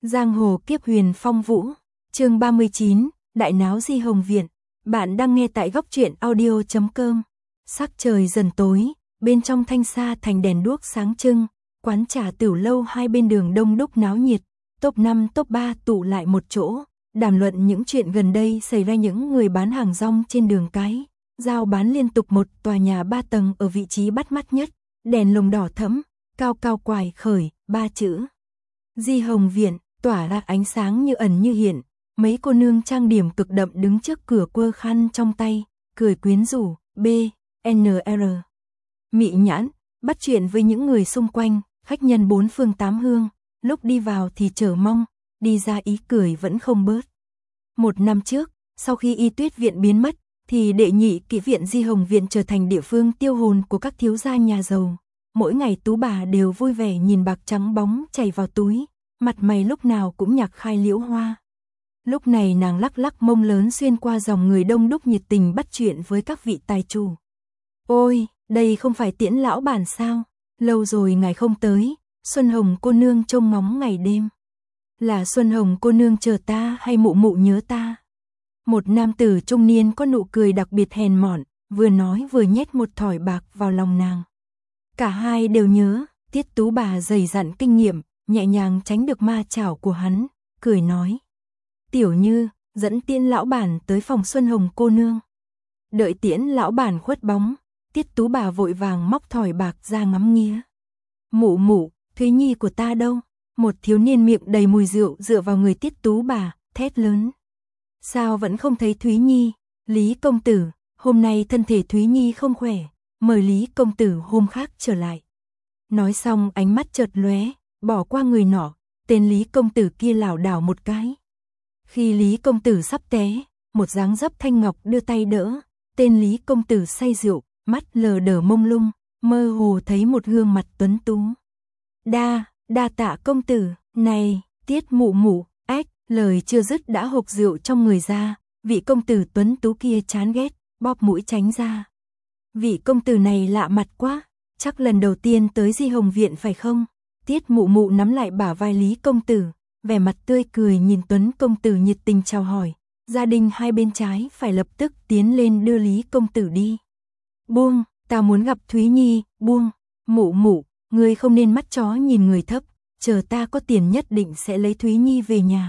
Giang hồ kiếp huyền phong vũ, chương 39, Đại náo Di Hồng Viện. Bạn đang nghe tại góc truyện audio.com. Sắc trời dần tối, bên trong Thanh Sa thành đèn đuốc sáng trưng, quán trà tửu lâu hai bên đường đông đúc náo nhiệt, top 5 top 3 tụ lại một chỗ, đàm luận những chuyện gần đây xảy ra. Những người bán hàng rong trên đường cái, giao bán liên tục một tòa nhà 3 tầng ở vị trí bắt mắt nhất, đèn lồng đỏ thẫm, cao cao quải khởi, 3 chữ Di Hồng Viện tỏa ra ánh sáng như ẩn như hiện. Mấy cô nương trang điểm cực đậm đứng trước cửa quơ khăn trong tay, cười quyến rũ, BNR. Mị nhãn, bắt chuyện với những người xung quanh, khách nhân bốn phương tám hướng, lúc đi vào thì chờ mong, đi ra ý cười vẫn không bớt. Một năm trước, sau khi Y Tuyết Viện biến mất, thì đệ nhị kỹ viện Di Hồng Viện trở thành địa phương tiêu hồn của các thiếu gia nhà giàu. Mỗi ngày tú bà đều vui vẻ nhìn bạc trắng bóng chảy vào túi, mặt mày lúc nào cũng nhạc khai liễu hoa. Lúc này nàng lắc lắc mông lớn xuyên qua dòng người đông đúc nhiệt tình bắt chuyện với các vị tài chủ. Ôi, đây không phải Tiễn lão bản sao? Lâu rồi ngài không tới, Xuân Hồng cô nương trông ngóng ngày đêm. Là Xuân Hồng cô nương chờ ta hay mụ mụ nhớ ta? Một nam tử trung niên có nụ cười đặc biệt hèn mọn, vừa nói vừa nhét một thỏi bạc vào lòng nàng. Cả hai đều nhớ, Tiết tú bà dày dặn kinh nghiệm, nhẹ nhàng tránh được ma chảo của hắn, cười nói. Tiểu Như, dẫn Tiễn lão bản tới phòng Xuân Hồng cô nương. Đợi Tiễn lão bản khuất bóng, Tiết tú bà vội vàng móc thỏi bạc ra ngắm nghía. Mụ mụ, Thúy Nhi của ta đâu? Một thiếu niên miệng đầy mùi rượu dựa vào người Tiết tú bà, thét lớn. Sao vẫn không thấy Thúy Nhi? Lý công tử, hôm nay thân thể Thúy Nhi không khỏe, mời Lý công tử hôm khác trở lại. Nói xong ánh mắt chợt lóe, bỏ qua người nọ, tên Lý công tử kia lảo đảo một cái. Khi Lý công tử sắp té, một dáng dấp thanh ngọc đưa tay đỡ, tên Lý công tử say rượu, mắt lờ đờ mông lung, mơ hồ thấy một gương mặt tuấn tú. Đa tạ công tử, này, Tiết mụ mụ, ếch, lời chưa dứt đã hộc rượu trong người ra, vị công tử tuấn tú kia chán ghét, bóp mũi tránh ra. Vị công tử này lạ mặt quá, chắc lần đầu tiên tới Di Hồng Viện phải không? Tiết mụ mụ nắm lại bả vai Lý công tử, vẻ mặt tươi cười nhìn Tuấn công tử nhiệt tình chào hỏi. Gia đình hai bên trái phải lập tức tiến lên đưa Lý công tử đi. Buông, ta muốn gặp Thúy Nhi, buông. Mụ mụ, ngươi không nên mắt chó nhìn người thấp, chờ ta có tiền nhất định sẽ lấy Thúy Nhi về nhà.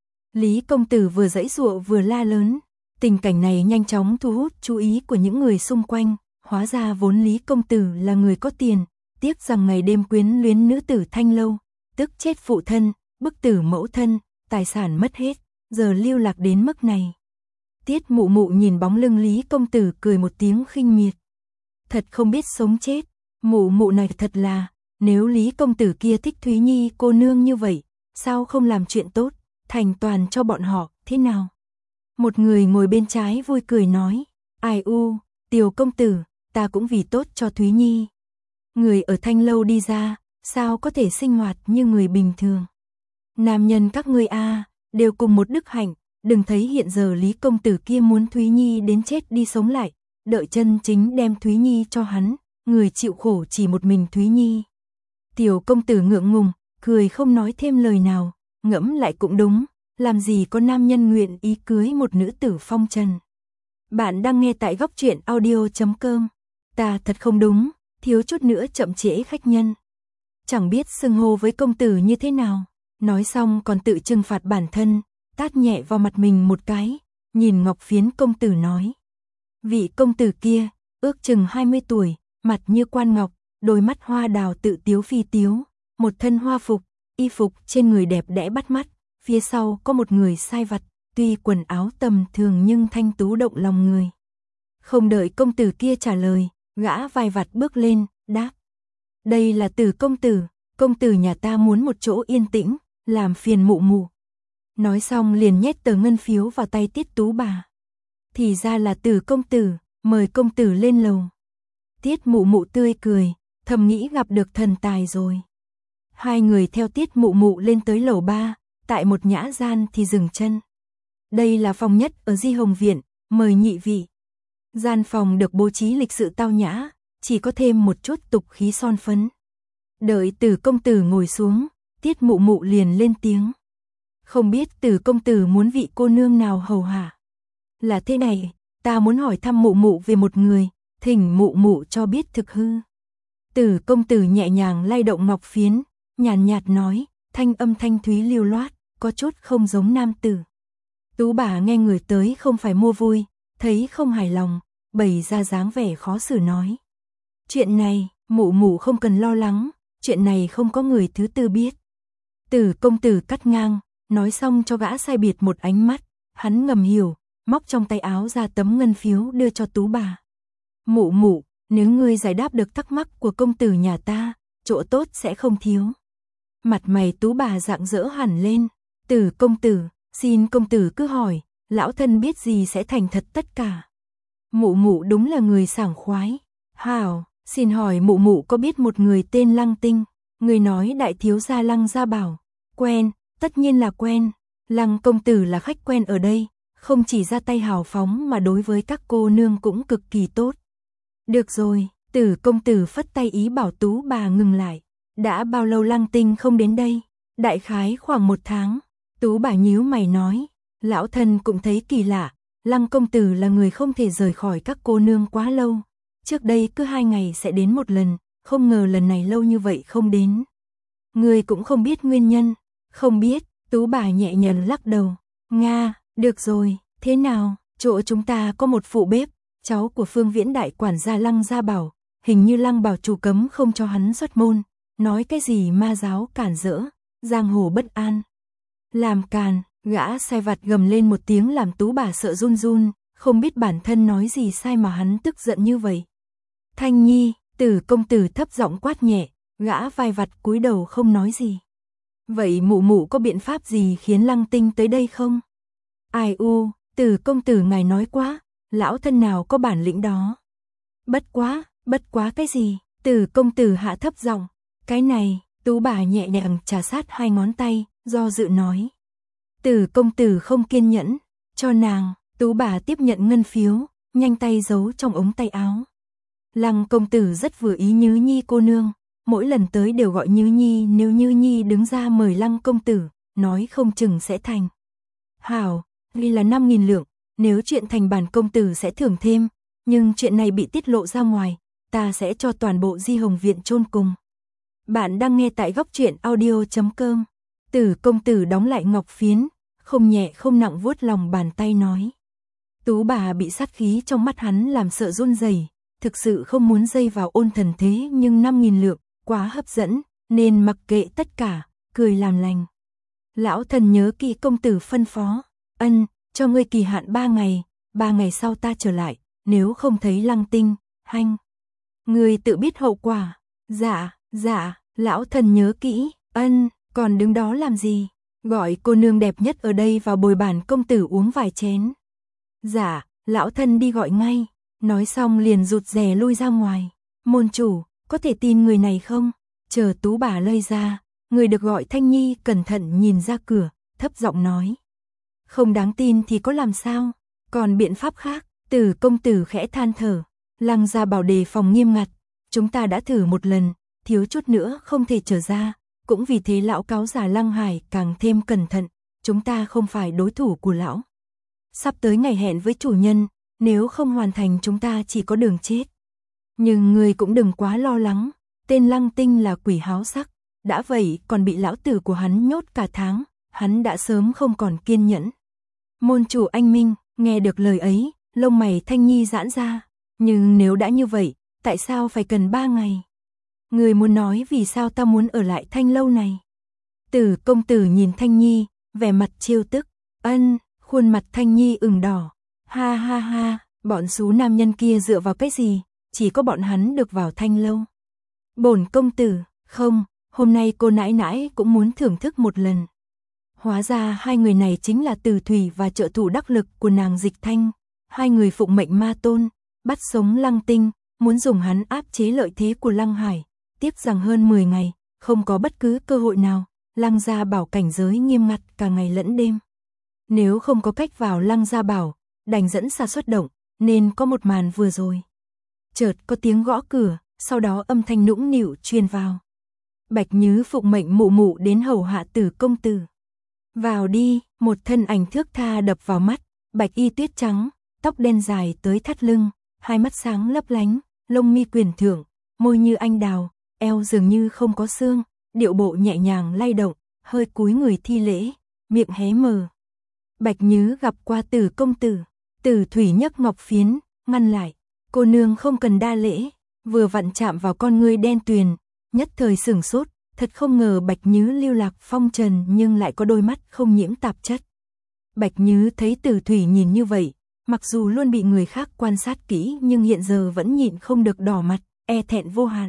Lý công tử vừa giãy giụa vừa la lớn. Tình cảnh này nhanh chóng thu hút chú ý của những người xung quanh. Hóa ra vốn Lý công tử là người có tiền, tiếc rằng ngày đêm quyến luyến nữ tử Thanh Lâu, tức chết phụ thân, bức tử mẫu thân, tài sản mất hết, giờ lưu lạc đến mức này. Tiết mụ mụ nhìn bóng lưng Lý công tử cười một tiếng khinh miệt. Thật không biết sống chết, mụ mụ này thật là, nếu Lý công tử kia thích Thúy Nhi cô nương như vậy, sao không làm chuyện tốt, thành toàn cho bọn họ, thế nào? Một người ngồi bên trái vui cười nói, ai u, tiểu công tử, ta cũng vì tốt cho Thúy Nhi. Người ở Thanh Lâu đi ra, sao có thể sinh hoạt như người bình thường. Nam nhân các ngươi đều cùng một đức hạnh, đừng thấy hiện giờ Lý công tử kia muốn Thúy Nhi đến chết đi sống lại, đợi chân chính đem Thúy Nhi cho hắn, người chịu khổ chỉ một mình Thúy Nhi. Tiểu công tử ngượng ngùng, cười không nói thêm lời nào, ngẫm lại cũng đúng, làm gì có nam nhân nguyện ý cưới một nữ tử phong trần. Bạn đang nghe tại góc truyện audio.com. Ta thật không đúng, thiếu chút nữa chậm trễ khách nhân. Chẳng biết xưng hô với công tử như thế nào. Nói xong còn tự trừng phạt bản thân, tát nhẹ vào mặt mình một cái, nhìn Ngọc Phiến công tử nói. Vị công tử kia, ước chừng 20 tuổi, mặt như quan ngọc, đôi mắt hoa đào tự tiếu phi tiếu, một thân hoa phục, y phục trên người đẹp đẽ bắt mắt, phía sau có một người sai vặt, tuy quần áo tầm thường nhưng thanh tú động lòng người. Không đợi công tử kia trả lời, gã vai vặt bước lên, đáp. Đây là Từ công tử nhà ta muốn một chỗ yên tĩnh, làm phiền mụ mụ. Nói xong liền nhét tờ ngân phiếu vào tay Tiết tú bà. Thì ra là Từ công tử, mời công tử lên lầu. Tiết mụ mụ tươi cười, thầm nghĩ gặp được thần tài rồi. Hai người theo Tiết mụ mụ lên tới lầu 3, tại một nhã gian thì dừng chân. Đây là phòng nhất ở Di Hồng Viện, mời nhị vị. Gian phòng được bố trí lịch sự tao nhã, chỉ có thêm một chút tục khí son phấn. Đợi Từ công tử ngồi xuống, Tiết mụ mụ liền lên tiếng. không biết Từ công tử muốn vị cô nương nào hầu hạ. Là thế này, ta muốn hỏi thăm mụ mụ về một người, thỉnh mụ mụ cho biết thực hư. Từ công tử nhẹ nhàng lay động ngọc phiến, nhàn nhạt nói, thanh âm thanh thúy lưu loát, có chút không giống nam tử. Tú bà nghe người tới không phải mua vui, thấy không hài lòng, bày ra dáng vẻ khó xử nói. Chuyện này, mụ mụ không cần lo lắng, chuyện này không có người thứ tư biết. Từ công tử cắt ngang, nói xong cho gã sai biệt một ánh mắt, hắn ngầm hiểu, móc trong tay áo ra tấm ngân phiếu đưa cho Tú bà. Mụ mụ, nếu ngươi giải đáp được thắc mắc của công tử nhà ta, chỗ tốt sẽ không thiếu. Mặt mày Tú bà rạng rỡ hẳn lên. Từ công tử, xin công tử cứ hỏi, lão thân biết gì sẽ thành thật tất cả. Mụ mụ đúng là người sảng khoái. Hảo, xin hỏi mụ mụ có biết một người tên Lăng Tinh? Người nói đại thiếu gia Lăng Gia Bảo. Quen, tất nhiên là quen. Lăng công tử là khách quen ở đây, không chỉ ra tay hào phóng mà đối với các cô nương cũng cực kỳ tốt. Được rồi, Từ công tử phất tay ý bảo Tú bà ngừng lại. Đã bao lâu Lăng Tinh không đến đây? Đại khái khoảng 1 tháng. Tú bà nhíu mày nói, lão thân cũng thấy kỳ lạ, Lăng công tử là người không thể rời khỏi các cô nương quá lâu. Trước đây cứ 2 ngày sẽ đến một lần, không ngờ lần này lâu như vậy không đến. Người cũng không biết nguyên nhân. Không biết, Tú bà nhẹ nhàng lắc đầu. Nga, được rồi, thế nào, chỗ chúng ta có một phụ bếp, cháu của Phương Viễn đại quản gia Lăng Gia Bảo, hình như Lăng bảo chủ cấm không cho hắn xuất môn, nói cái gì ma giáo cản rỡ, giang hồ bất an. Làm càn, gã sai vặt gầm lên một tiếng làm Tú bà sợ run run, không biết bản thân nói gì sai mà hắn tức giận như vậy. Thanh Nhi, Từ công tử thấp giọng quát nhẹ, gã vai vặt cúi đầu không nói gì. Vậy mụ mụ có biện pháp gì khiến Lăng Tinh tới đây không? Ai u, Từ công tử ngài nói quá, lão thân nào có bản lĩnh đó. Bất quá cái gì? Từ công tử hạ thấp giọng, cái này, Tú bà nhẹ nhàng trà sát 2 ngón tay, do dự nói. Từ công tử không kiên nhẫn, cho nàng. Tú bà tiếp nhận ngân phiếu, nhanh tay giấu trong ống tay áo. Lăng công tử rất vừa ý Nhứ Nhi cô nương, mỗi lần tới đều gọi Nhứ Nhi, nếu Nhứ Nhi đứng ra mời Lăng công tử, nói không chừng sẽ thành. Hảo, ghi là 5.000 lượng, nếu chuyện thành bản công tử sẽ thưởng thêm, nhưng chuyện này bị tiết lộ ra ngoài, ta sẽ cho toàn bộ Di Hồng Viện chôn cùng. Bạn đang nghe tại góc truyện audio.com. Từ công tử đóng lại ngọc phiến, không nhẹ không nặng vuốt lòng bàn tay nói. Tú bà bị sát khí trong mắt hắn làm sợ run rẩy, thực sự không muốn dây vào ôn thần thế nhưng 5.000 lượng, quá hấp dẫn, nên mặc kệ tất cả, cười làm lành. Lão thần nhớ kỹ công tử phân phó, cho ngươi kỳ hạn 3 ngày, 3 ngày sau ta trở lại, nếu không thấy Lăng Tinh, hanh. Ngươi tự biết hậu quả. Dạ, lão thần nhớ kỹ, còn đứng đó làm gì? Gọi cô nương đẹp nhất ở đây vào bồi bản công tử uống vài chén. Dạ, lão thân đi gọi ngay. Nói xong liền rụt rè lui ra ngoài. Môn chủ, có thể tin người này không? Chờ Tú bà lơi ra, người được gọi Thanh Nhi cẩn thận nhìn ra cửa, thấp giọng nói. Không đáng tin thì có làm sao? Còn biện pháp khác, Từ công tử khẽ than thở. Lăng Gia Bảo đề phòng nghiêm ngặt, chúng ta đã thử một lần, thiếu chút nữa không thể trở ra. Cũng vì thế lão cáo giả Lăng Hải càng thêm cẩn thận, chúng ta không phải đối thủ của lão. Sắp tới ngày hẹn với chủ nhân, nếu không hoàn thành chúng ta chỉ có đường chết. Nhưng người cũng đừng quá lo lắng, tên Lăng Tinh là quỷ háo sắc, đã vậy còn bị lão tử của hắn nhốt cả tháng, hắn đã sớm không còn kiên nhẫn. Môn chủ anh minh, nghe được lời ấy, lông mày Thanh Nhi giãn ra, nhưng nếu đã như vậy, tại sao phải cần 3 ngày? Người muốn nói vì sao ta muốn ở lại Thanh lâu này? Từ công tử nhìn Thanh Nhi, vẻ mặt trêu tức, khuôn mặt Thanh Nhi ửng đỏ. Ha ha ha, bọn xú nam nhân kia dựa vào cái gì, chỉ có bọn hắn được vào Thanh lâu. Bổn công tử, không, hôm nay cô nãi nãi cũng muốn thưởng thức một lần. Hóa ra 2 người này chính là Từ Thủy và trợ thủ đắc lực của nàng Dịch Thanh, 2 người phụng mệnh ma tôn, bắt sống Lăng Tinh, muốn dùng hắn áp chế lợi thế của Lăng Hải. Tiếc rằng hơn 10 ngày, không có bất cứ cơ hội nào, Lăng Gia Bảo cảnh giới nghiêm ngặt cả ngày lẫn đêm. Nếu không có cách vào Lăng Gia Bảo, đành dẫn xa xuất động, nên có một màn vừa rồi. Chợt có tiếng gõ cửa, sau đó âm thanh nũng nịu truyền vào. Bạch Nhứ phụng mệnh mụ mụ đến hầu hạ Từ công tử. Vào đi, một thân ảnh thước tha đập vào mắt, bạch y tuyết trắng, tóc đen dài tới thắt lưng, hai mắt sáng lấp lánh, lông mi quyền thượng, môi như anh đào, eo dường như không có xương, điệu bộ nhẹ nhàng lay động, hơi cúi người thi lễ, miệng hé mở. Bạch Nhứ gặp qua Tử công tử. Tử Thủy nhấc ngọc phiến, ngăn lại, cô nương không cần đa lễ, vừa vặn chạm vào con ngươi đen tuyền, nhất thời sửng sốt, thật không ngờ Bạch Nhứ lưu lạc phong trần nhưng lại có đôi mắt không nhiễm tạp chất. Bạch Nhứ thấy Tử Thủy nhìn như vậy, mặc dù luôn bị người khác quan sát kỹ nhưng hiện giờ vẫn nhịn không được đỏ mặt, e thẹn vô hạn.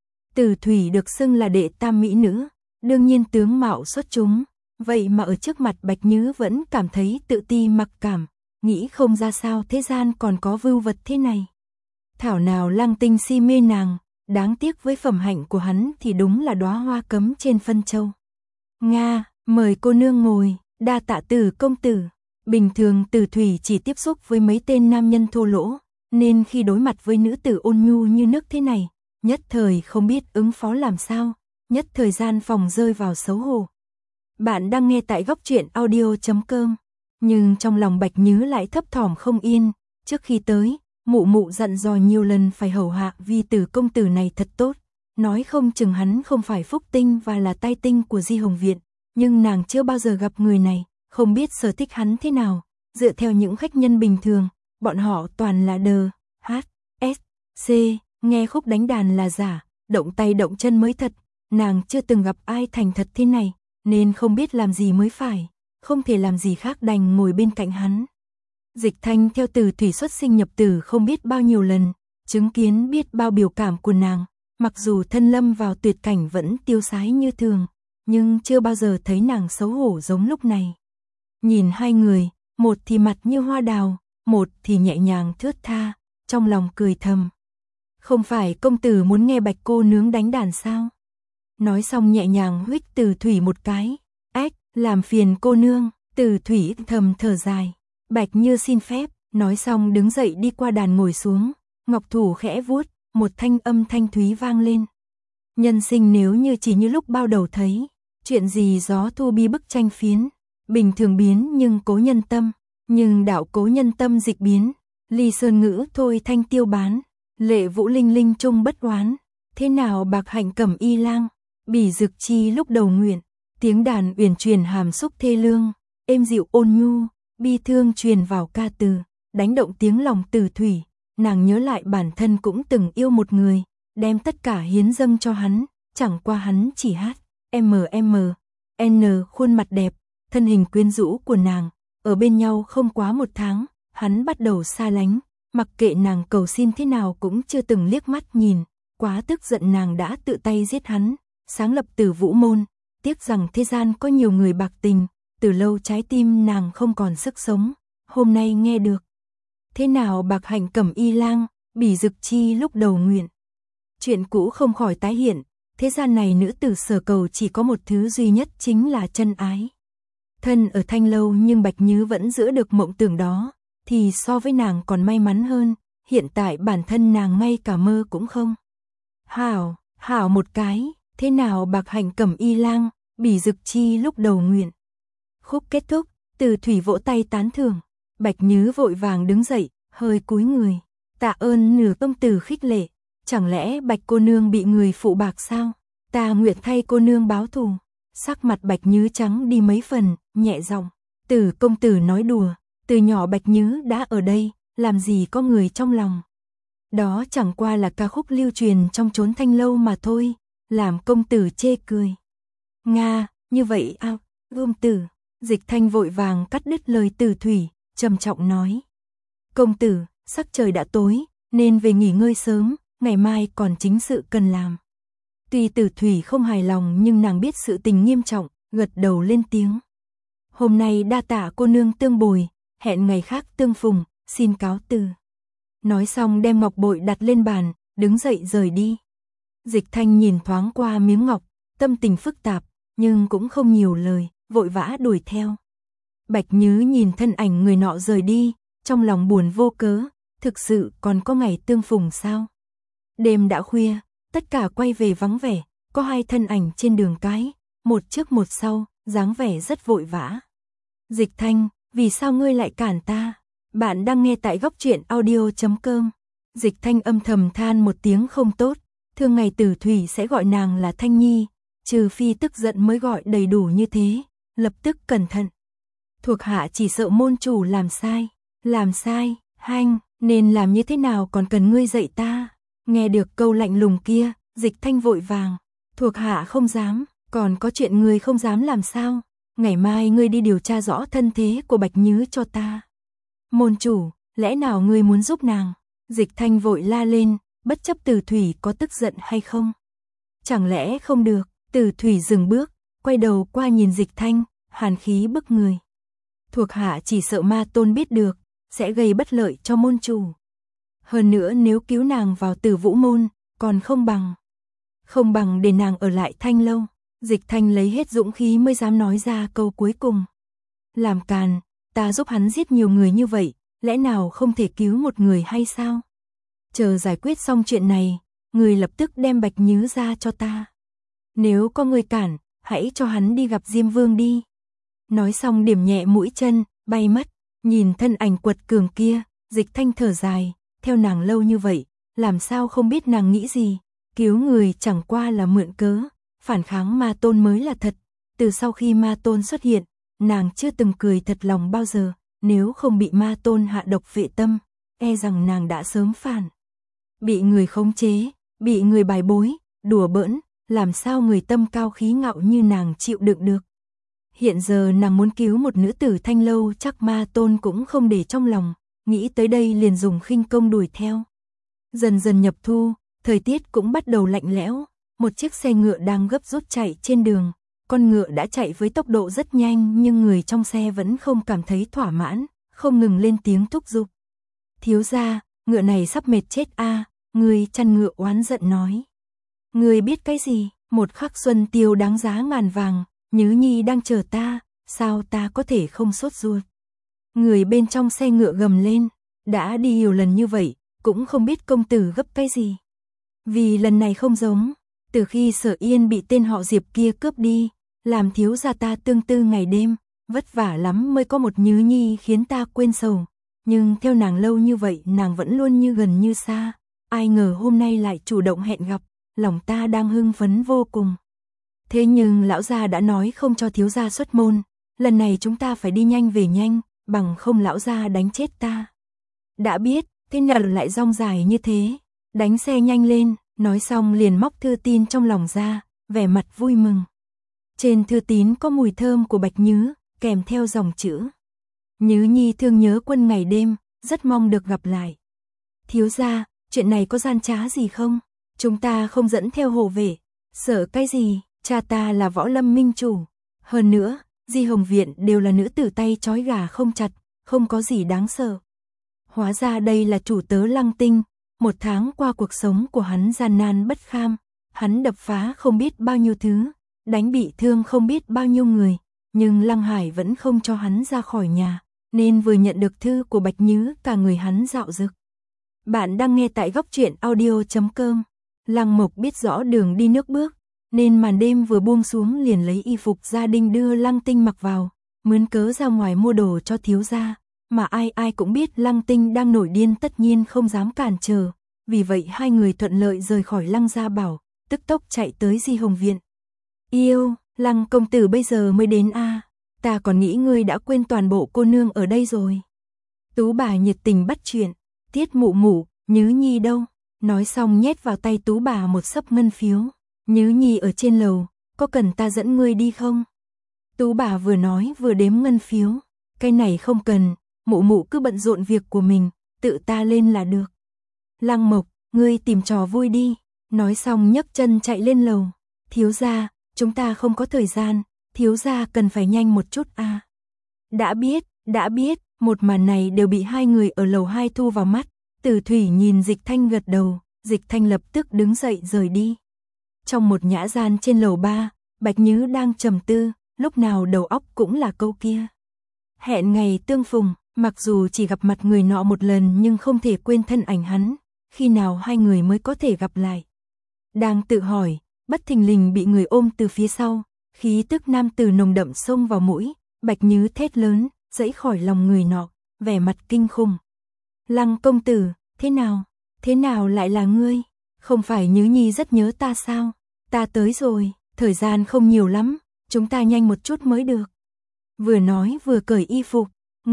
Tử Thủy được xưng là đệ tam mỹ nữ, đương nhiên tướng mạo xuất chúng, vậy mà ở trước mặt Bạch Nhứ vẫn cảm thấy tự ti mặc cảm, nghĩ không ra sao thế gian còn có vưu vật thế này. Thảo nào Lăng Tinh si mê nàng, đáng tiếc với phẩm hạnh của hắn thì đúng là đóa hoa cấm trên phân châu. Nga, mời cô nương ngồi, đa tạ Tử công tử. Bình thường Tử Thủy chỉ tiếp xúc với mấy tên nam nhân thô lỗ, nên khi đối mặt với nữ tử ôn nhu như nước thế này, nhất thời không biết ứng phó làm sao, nhất thời gian phòng rơi vào xấu hổ. Bạn đang nghe tại góc truyện audio.com, nhưng trong lòng Bạch Nhứ lại thấp thỏm không yên, trước khi tới, mụ mụ dặn dò nhiều lần phải hầu hạ vì Tử công tử này thật tốt, nói không chừng hắn không phải phúc tinh và là tai tinh của Di Hồng Viện, nhưng nàng chưa bao giờ gặp người này, không biết sở thích hắn thế nào, dựa theo những khách nhân bình thường, bọn họ toàn là đờ, hát, s, c, nghe khúc đánh đàn là giả, động tay động chân mới thật, nàng chưa từng gặp ai thành thật thế này, nên không biết làm gì mới phải, không thể làm gì khác đành ngồi bên cạnh hắn. Dịch Thanh theo Tử Thủy xuất sinh nhập tử không biết bao nhiêu lần, chứng kiến biết bao biểu cảm của nàng, mặc dù thân lâm vào tuyệt cảnh vẫn tiêu sái như thường, nhưng chưa bao giờ thấy nàng xấu hổ giống lúc này. Nhìn hai người, một thì mặt như hoa đào, một thì nhẹ nhàng thướt tha, trong lòng cười thầm. Không phải công tử muốn nghe Bạch cô nướng đánh đàn sao? Nói xong nhẹ nhàng huých Tử Thủy một cái, ách, làm phiền cô nương, Tử Thủy thầm thở dài. Bạch Như xin phép, nói xong đứng dậy đi qua đàn ngồi xuống, ngọc thủ khẽ vuốt, một thanh âm thanh thúy vang lên. Nhân sinh nếu như chỉ như lúc bao đầu thấy, chuyện gì gió thu bi bức tranh phiến, bình thường biến nhưng cố nhân tâm, nhưng đạo cố nhân tâm dịch biến, ly sơn ngữ thôi thanh tiêu bán, lệ vũ linh linh trung bất oán, thế nào bạc hạnh cẩm y lang, bỉ dực chi lúc đầu nguyện, tiếng đàn uyển chuyển hàm xúc thê lương, êm dịu ôn nhu, bi thương truyền vào ca từ, đánh động tiếng lòng Tử Thủy, nàng nhớ lại bản thân cũng từng yêu một người, đem tất cả hiến dâng cho hắn, chẳng qua hắn chỉ hát, n khuôn mặt đẹp, thân hình quyến rũ của nàng, ở bên nhau không quá một tháng, hắn bắt đầu xa lánh, mặc kệ nàng cầu xin thế nào cũng chưa từng liếc mắt nhìn, quá tức giận nàng đã tự tay giết hắn, sáng lập Tử Vũ môn, tiếc rằng thế gian có nhiều người bạc tình, từ lâu trái tim nàng không còn sức sống, hôm nay nghe được. Thế nào bạc hạnh cẩm y lang, bỉ dực chi lúc đầu nguyện. Chuyện cũ không khỏi tái hiện, thế gian này nữ tử sở cầu chỉ có một thứ duy nhất chính là chân ái. Thân ở Thanh Lâu nhưng Bạch Nhứ vẫn giữ được mộng tưởng đó, thì so với nàng còn may mắn hơn, hiện tại bản thân nàng ngay cả mơ cũng không. Hảo một cái, thế nào bạc hạnh cẩm y lang, bỉ dực chi lúc đầu nguyện. Khúc kết thúc, Tử Thủy vỗ tay tán thưởng, Bạch Nhứ vội vàng đứng dậy, hơi cúi người, tạ ơn Nửa công tử khích lệ, chẳng lẽ Bạch cô nương bị người phụ bạc sao? Ta nguyện thay cô nương báo thù. Sắc mặt Bạch Nhứ trắng đi mấy phần, nhẹ giọng, Tử công tử nói đùa, từ nhỏ Bạch Nhứ đã ở đây, làm gì có người trong lòng. Đó chẳng qua là ca khúc lưu truyền trong chốn Thanh Lâu mà thôi, làm công tử chê cười. Nga, như vậy ao, công tử. Dịch Thanh vội vàng cắt đứt lời Tử Thủy, trầm trọng nói. Công tử, sắc trời đã tối, nên về nghỉ ngơi sớm, ngày mai còn chính sự cần làm. Tuy Tử Thủy không hài lòng nhưng nàng biết sự tình nghiêm trọng, gật đầu lên tiếng. Hôm nay đa tạ cô nương tương bồi, hẹn ngày khác tương phùng, xin cáo từ. Nói xong đem ngọc bội đặt lên bàn, đứng dậy rời đi. Dịch Thanh nhìn thoáng qua miếng ngọc, tâm tình phức tạp, nhưng cũng không nhiều lời, vội vã đuổi theo. Bạch Nhứ nhìn thân ảnh người nọ rời đi, trong lòng buồn vô cớ, thực sự còn có ngày tương phùng sao? Đêm đã khuya, tất cả quay về vắng vẻ, có hai thân ảnh trên đường cái, một trước một sau, dáng vẻ rất vội vã. Dịch Thanh, vì sao ngươi lại cản ta? Bạn đang nghe tại góc truyện audio.com. Dịch Thanh âm thầm than một tiếng không tốt, thường ngày Tử Thủy sẽ gọi nàng là Thanh Nhi, trừ phi tức giận mới gọi đầy đủ như thế, lập tức cẩn thận. Thuộc hạ chỉ sợ môn chủ làm sai, hanh, nên làm như thế nào còn cần ngươi dạy ta. Nghe được câu lạnh lùng kia, Dịch Thanh vội vàng, thuộc hạ không dám, còn có chuyện ngươi không dám làm sao? Ngày mai ngươi đi điều tra rõ thân thế của Bạch Nhứ cho ta. Môn chủ, lẽ nào ngươi muốn giúp nàng? Dịch Thanh vội la lên, bất chấp Tử Thủy có tức giận hay không. Chẳng lẽ không được? Tử Thủy dừng bước, quay đầu qua nhìn Dịch Thanh, hàn khí bức người. Thuộc hạ chỉ sợ ma tôn biết được, sẽ gây bất lợi cho môn chủ. Hơn nữa nếu cứu nàng vào Tử Vũ môn, còn không bằng để nàng ở lại Thanh lâu. Dịch Thanh lấy hết dũng khí mới dám nói ra câu cuối cùng. Làm càn, ta giúp hắn giết nhiều người như vậy, lẽ nào không thể cứu một người hay sao? Chờ giải quyết xong chuyện này, người lập tức đem Bạch Nhứ ra cho ta. Nếu có người cản, hãy cho hắn đi gặp Diêm Vương đi. Nói xong điểm nhẹ mũi chân, bay mất. Nhìn thân ảnh quật cường kia, Dịch Thanh thở dài, theo nàng lâu như vậy, làm sao không biết nàng nghĩ gì. Cứu người chẳng qua là mượn cớ, phản kháng ma tôn mới là thật. Từ sau khi ma tôn xuất hiện, nàng chưa từng cười thật lòng bao giờ. Nếu không bị ma tôn hạ độc vệ tâm, e rằng nàng đã sớm phản. Bị người khống chế, bị người bài bối, đùa bỡn, làm sao người tâm cao khí ngạo như nàng chịu đựng được. Hiện giờ nàng muốn cứu một nữ tử Thanh lâu, chắc ma tôn cũng không để trong lòng, nghĩ tới đây liền dùng khinh công đuổi theo. Dần dần nhập thu, thời tiết cũng bắt đầu lạnh lẽo, một chiếc xe ngựa đang gấp rút chạy trên đường. Con ngựa đã chạy với tốc độ rất nhanh nhưng người trong xe vẫn không cảm thấy thỏa mãn, không ngừng lên tiếng thúc giục. Thiếu gia, ngựa này sắp mệt chết a. Người chăn ngựa oán giận nói. Người biết cái gì, một khắc xuân tiêu đáng giá ngàn vàng, Nhứ Nhi đang chờ ta, sao ta có thể không sốt ruột. Người bên trong xe ngựa gầm lên, đã đi nhiều lần như vậy, cũng không biết công tử gấp cái gì. Vì lần này không giống, từ khi Sở Yên bị tên họ Diệp kia cướp đi, làm thiếu gia ta tương tư ngày đêm, vất vả lắm mới có một Nhứ Nhi khiến ta quên sầu. Nhưng theo nàng lâu như vậy nàng vẫn luôn như gần như xa, ai ngờ hôm nay lại chủ động hẹn gặp, lòng ta đang hưng phấn vô cùng. Thế nhưng lão gia đã nói không cho thiếu gia xuất môn, lần này chúng ta phải đi nhanh về nhanh, bằng không lão gia đánh chết ta. Đã biết, thế nào lại rong dài như thế, đánh xe nhanh lên, nói xong liền móc thư tin trong lòng ra, vẻ mặt vui mừng. Trên thư tín có mùi thơm của Bạch Nhứ, kèm theo dòng chữ. Nhứ Nhi thương nhớ quân ngày đêm, rất mong được gặp lại. Thiếu gia, chuyện này có gian trá gì không? Chúng ta không dẫn theo hộ vệ, sợ cái gì, cha ta là Võ Lâm minh chủ. Hơn nữa, Di Hồng Viện đều là nữ tử tay trói gà không chặt, không có gì đáng sợ. Hóa ra đây là chủ tớ Lăng Tinh, một tháng qua cuộc sống của hắn gian nan bất kham, hắn đập phá không biết bao nhiêu thứ, đánh bị thương không biết bao nhiêu người, nhưng Lăng Hải vẫn không cho hắn ra khỏi nhà, nên vừa nhận được thư của Bạch Nhứ cả người hắn dạo dực. Bạn đang nghe tại góc truyện audio.com. Lăng Mộc biết rõ đường đi nước bước, nên màn đêm vừa buông xuống liền lấy y phục gia đình đưa Lăng Tinh mặc vào, mướn cớ ra ngoài mua đồ cho thiếu gia, mà ai cũng biết Lăng Tinh đang nổi điên tất nhiên không dám cản trở, vì vậy hai người thuận lợi rời khỏi Lăng gia bảo, tức tốc chạy tới Di Hồng Viện. Yêu, Lăng công tử bây giờ mới đến a, ta còn nghĩ ngươi đã quên toàn bộ cô nương ở đây rồi. Tú bà nhiệt tình bắt chuyện, Tiết mụ mụ, Nhứ Nhi đâu? Nói xong nhét vào tay Tú bà một xấp ngân phiếu. Nhứ Nhi ở trên lầu, có cần ta dẫn ngươi đi không? Tú bà vừa nói vừa đếm ngân phiếu. Cái này không cần, mụ mụ cứ bận rộn việc của mình, tự ta lên là được. Lăng Mộc, ngươi tìm trò vui đi. Nói xong nhấc chân chạy lên lầu. Thiếu gia, chúng ta không có thời gian, thiếu gia cần phải nhanh một chút a. Đã biết, một màn này đều bị hai người ở lầu 2 thu vào mắt. Tử Thủy nhìn Dịch Thanh gật đầu, Dịch Thanh lập tức đứng dậy rời đi. Trong một nhã gian trên lầu 3, Bạch Nhứ đang trầm tư, lúc nào đầu óc cũng là câu kia. Hẹn ngày tương phùng, mặc dù chỉ gặp mặt người nọ một lần nhưng không thể quên thân ảnh hắn, khi nào hai người mới có thể gặp lại. Đang tự hỏi, bất thình lình bị người ôm từ phía sau, Khí tức nam tử nồng đậm xông vào mũi, Bạch Nhứ thét lớn, dẫy khỏi lòng người nọ, vẻ mặt kinh khủng. Lăng công tử, thế nào lại là ngươi? Không phải Nhứ Nhi rất nhớ ta sao? Ta tới rồi, thời gian không nhiều lắm, chúng ta nhanh một chút mới được. Vừa nói vừa cởi y phục,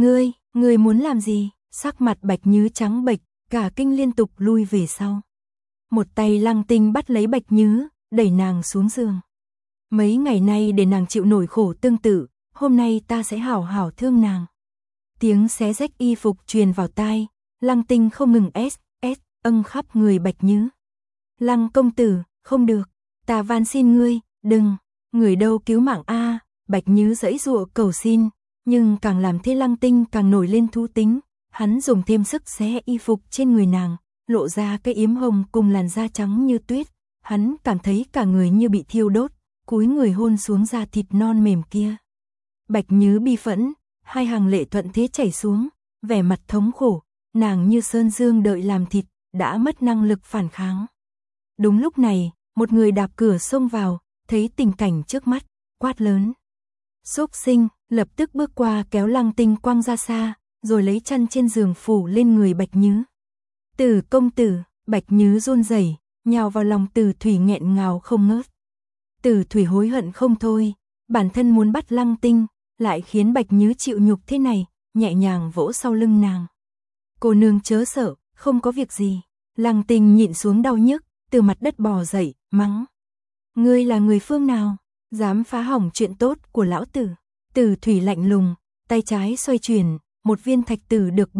ngươi muốn làm gì? Sắc mặt Bạch Nhứ trắng bệch, cả kinh liên tục lui về sau. Một tay Lăng Tinh bắt lấy Bạch Nhứ, đẩy nàng xuống giường. Mấy ngày nay để nàng chịu nổi khổ tương tự, hôm nay ta sẽ hảo hảo thương nàng. Tiếng xé rách y phục truyền vào tai, Lăng Tinh không ngừng âng khắp người Bạch Nhứ. Lăng công tử, không được, ta van xin ngươi, đừng, người đâu cứu mạng a. Bạch Nhứ giãy giụa cầu xin, nhưng càng làm thế Lăng Tinh càng nổi lên thú tính, hắn dùng thêm sức xé y phục trên người nàng, lộ ra cái yếm hồng cùng làn da trắng như tuyết, hắn cảm thấy cả người như bị thiêu đốt, cúi người hôn xuống da thịt non mềm kia. Bạch Nhứ bi phẫn, hai hàng lệ thuận thế chảy xuống, vẻ mặt thống khổ, nàng như sơn dương đợi làm thịt, đã mất năng lực phản kháng. Đúng lúc này, một người đạp cửa xông vào, thấy tình cảnh trước mắt, quát lớn. Xúc sinh, lập tức bước qua kéo Lăng Tinh quăng ra xa, rồi lấy chăn trên giường phủ lên người Bạch Nhứ. Tử công tử, Bạch Nhứ run rẩy, nhào vào lòng Tử Thủy nghẹn ngào không ngớt. Tử Thủy hối hận không thôi, bản thân muốn bắt Lăng Tinh, lại khiến Bạch Nhứ chịu nhục thế này, nhẹ nhàng vỗ sau lưng nàng. Cô nương chớ sợ, không có việc gì. Lăng Tinh nhịn xuống đau nhức, từ mặt đất bò dậy, mắng. Ngươi là người phương nào, dám phá hỏng chuyện tốt của lão tử? Tử Thủy lạnh lùng, tay trái xoay chuyển, một viên thạch tử được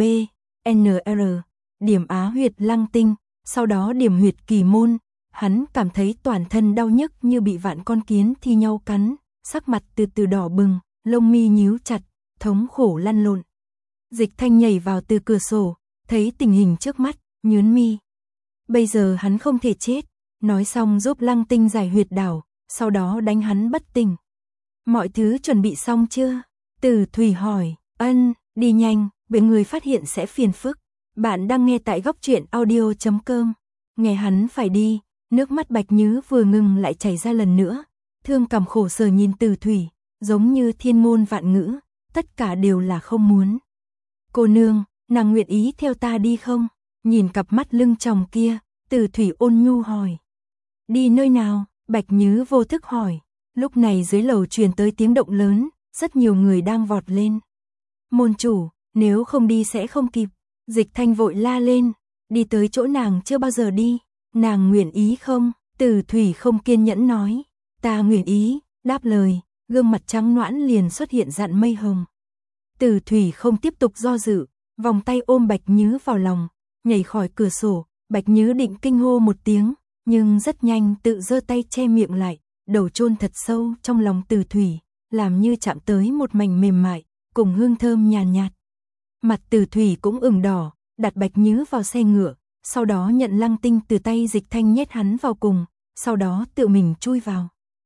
BNR, điểm á huyệt Lăng Tinh, sau đó điểm huyệt Kỳ Môn. Hắn cảm thấy toàn thân đau nhức như bị vạn con kiến thi nhau cắn, sắc mặt từ từ đỏ bừng, lông mi nhíu chặt, thống khổ lăn lộn. Dịch Thanh nhảy vào từ cửa sổ, thấy tình hình trước mắt, nhướng mi. Bây giờ hắn không thể chết, nói xong giúp Lăng Tinh giải huyệt đảo, sau đó đánh hắn bất tỉnh. Mọi thứ chuẩn bị xong chưa? Tử Thủy hỏi. Ân, đi nhanh, bị người phát hiện sẽ phiền phức. Bạn đang nghe tại góc truyện audio.com. Nghe hắn phải đi, nước mắt Bạch Nhứ vừa ngừng lại chảy ra lần nữa, thương cảm khổ sở nhìn Tử Thủy, giống như thiên ngôn vạn ngữ, tất cả đều là không muốn. Cô nương, nàng nguyện ý theo ta đi không? Nhìn cặp mắt lưng tròng kia, Tử Thủy ôn nhu hỏi. Đi nơi nào? Bạch Nhứ vô thức hỏi. Lúc này dưới lầu truyền tới tiếng động lớn, rất nhiều người đang vọt lên. Môn chủ, nếu không đi sẽ không kịp. Dịch Thanh vội la lên, đi tới chỗ nàng chưa bao giờ đi, nàng nguyện ý không? Tử Thủy không kiên nhẫn nói. Ta nguyện ý, đáp lời, gương mặt trắng nõn liền xuất hiện dạn mây hồng. Tử Thủy không tiếp tục do dự, vòng tay ôm Bạch Nhứ vào lòng, nhảy khỏi cửa sổ. Bạch Nhứ định kinh hô một tiếng, nhưng rất nhanh tự giơ tay che miệng lại, đầu chôn thật sâu trong lòng Tử Thủy, làm như chạm tới một mảnh mềm mại, cùng hương thơm nhàn nhạt. Mặt Tử Thủy cũng ửng đỏ, đặt Bạch Nhứ vào xe ngựa, sau đó nhận Lăng Tinh từ tay Dịch Thanh nhét hắn vào cùng, sau đó tự mình chui vào.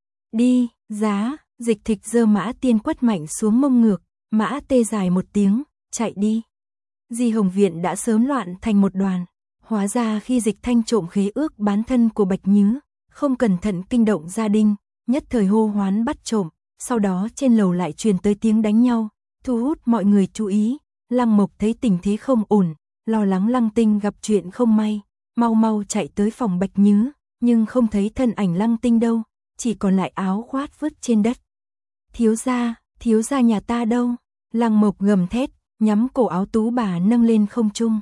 Đi, giá, Dịch Thịch giơ mã tiên quất mạnh xuống mông ngược, mã tê dài một tiếng, chạy đi. Di Hồng Viện đã sớm loạn thành một đoàn. Hóa ra khi Dịch Thanh trộm khế ước bán thân của Bạch Nhứ, không cẩn thận kinh động gia đình, nhất thời hô hoán bắt trộm, sau đó trên lầu lại truyền tới tiếng đánh nhau, thu hút mọi người chú ý. Lăng Mộc thấy tình thế không ổn, lo lắng Lăng Tinh gặp chuyện không may, mau mau chạy tới phòng Bạch Nhứ, nhưng không thấy thân ảnh Lăng Tinh đâu, chỉ còn lại áo khoác vứt trên đất. Thiếu gia nhà ta đâu? Lăng Mộc gầm thét, nhắm cổ áo tú bà nâng lên không trung.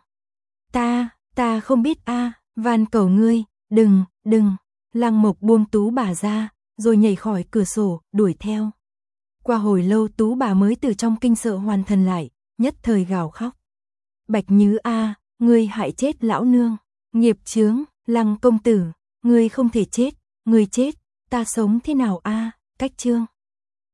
Ta không biết a, van cầu ngươi, đừng. Lăng Mộc buông tú bà ra, rồi nhảy khỏi cửa sổ, đuổi theo. Qua hồi lâu tú bà mới từ trong kinh sợ hoàn thần lại, nhất thời gào khóc. Bạch Nhứ a, ngươi hại chết lão nương, nghiệp chướng, Lăng công tử, ngươi không thể chết, ngươi chết, ta sống thế nào a? Cách chương